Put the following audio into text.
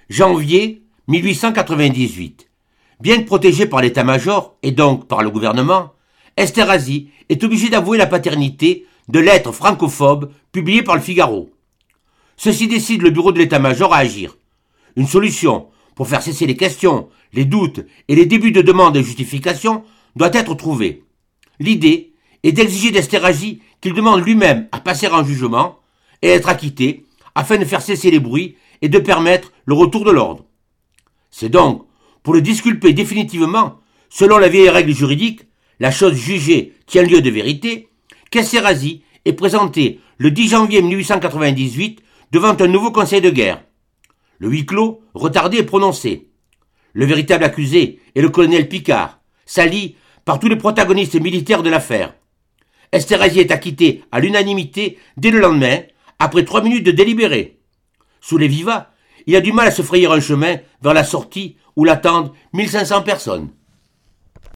Janvier 1898. Bien que protégée par l'état-major et donc par le gouvernement, Esterhazy est obligée d'avouer la paternité de lettres francophobes publiées par le Figaro. Ceci décide le bureau de l'état-major à agir. Une solution pour faire cesser les questions, les doutes et les débuts de demandes et justifications doit être trouvée. L'idée est d'exiger d'Esterhazy qu'il demande lui-même à passer en jugement et être acquitté afin de faire cesser les bruits et de permettre le retour de l'ordre. C'est donc pour le disculper définitivement, selon la vieille règle juridique, la chose jugée tient lieu de vérité, qu'Esterhazy est présenté le 10 janvier 1898 devant un nouveau conseil de guerre. Le huis clos, retardé, est prononcé. Le véritable accusé est le colonel Picard, sali par tous les protagonistes militaires de l'affaire. Esterhazy est acquitté à l'unanimité dès le lendemain, après 3 minutes de délibéré. Sous les vivats, il a du mal à se frayer un chemin vers la sortie où l'attendent 1500 personnes.